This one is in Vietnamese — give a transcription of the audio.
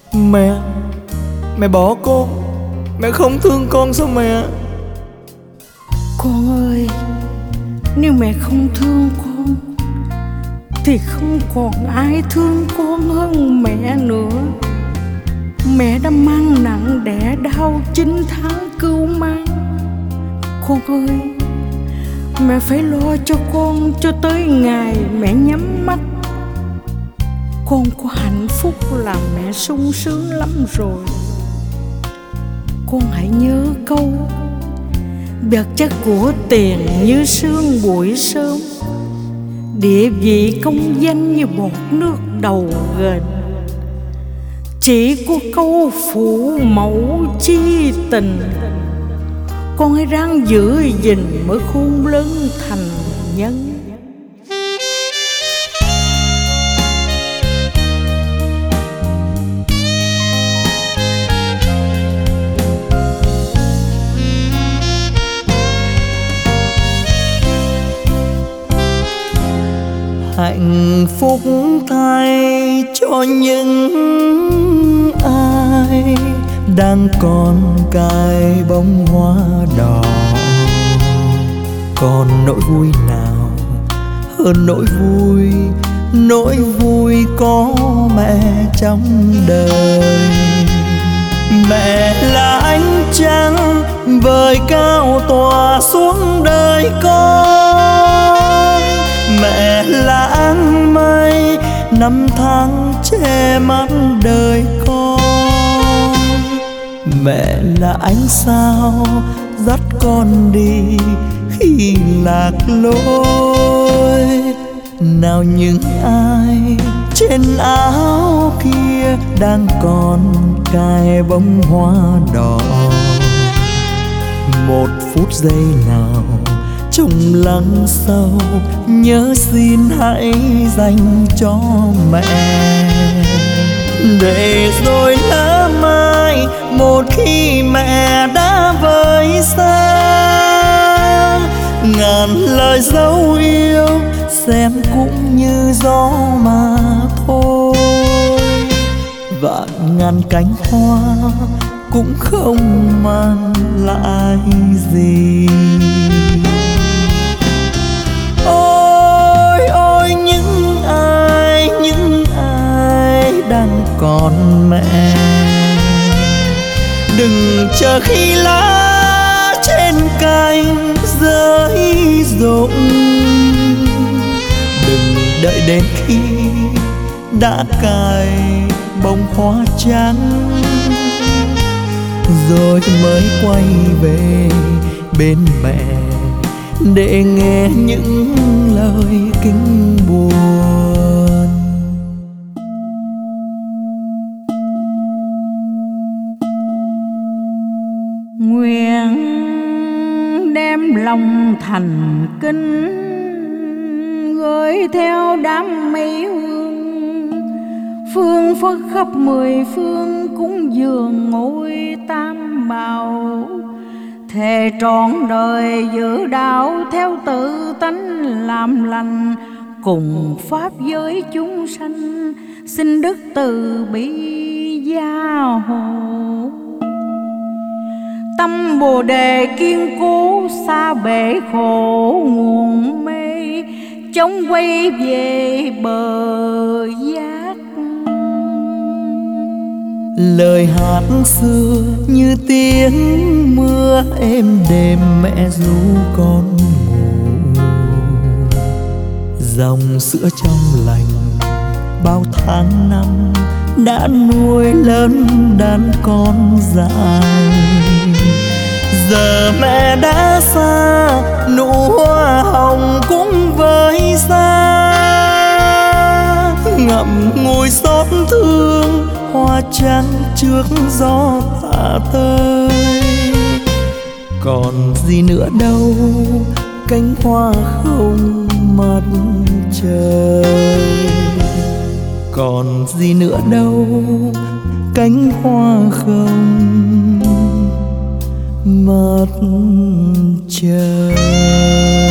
Mẹ, mẹ bỏ con, mẹ không thương con sao mẹ? Con ơi, nếu mẹ không thương con thì không còn ai thương con hơn mẹ nữa. Mẹ đã mang nặng đẻ đau 9 tháng cưu mang. Con ơi, mẹ phải lo cho con cho tới ngày mẹ nhắm mắt. Con có hạnh phúc là mẹ sung sướng lắm rồi. Con hãy nhớ câu vật chất của tiền như sương buổi sớm, địa vị công danh như bọt nước đầu ghềnh. Chỉ có câu phụ mẫu chi tình, con hãy ráng giữ gìn mới khôn lớn thành nhân. Hạnh phúc thay cho những ai đang còn cài bông hoa đỏ. Còn nỗi vui nào hơn nỗi vui có mẹ trong đời. Mẹ là ánh trăng vời cao tỏa xuống đời con. Mẹ là áng mây năm tháng che mắt đời con. Mẹ là ánh sao dắt con đi khi lạc lối. Nào những ai trên áo kia đang còn cài bông hoa đỏ, một phút giây nào trong lắng sâu nhớ xin hãy dành cho mẹ. Để rồi lỡ mai một khi mẹ đã vơi xa, ngàn lời dấu yêu xem cũng như gió mà thôi. Vạn ngàn cánh hoa cũng không mang lại gì. Ôi ôi những ai đang còn mẹ, đừng chờ khi lá trên cành rơi rụng. Đừng đợi đến khi đã cài bông hoa trắng rồi mới quay về bên mẹ để nghe những lời kinh buồn. Nguyện đem lòng thành kính gửi theo đám mây hương, phương phất khắp 10 phương cúng dường ngôi tam bảo. Thề trọn đời giữ đạo theo tự tánh làm lành, cùng pháp giới chúng sanh xin đức từ bi gia hộ. Tâm Bồ Đề kiên cố xa bể khổ nguồn mê, chống quay về bờ giác. Lời hát xưa như tiếng mưa êm đềm mẹ ru con ngủ. Dòng sữa trong lành bao tháng năm đã nuôi lớn đàn con dài. Giờ mẹ đã xa, nụ hoa hồng cũng với xa. Ngậm ngùi xót thương hoa trắng trước gió thả tơi. Còn gì nữa đâu cánh hoa không mặt trời. Còn gì nữa đâu cánh hoa không mặt trời.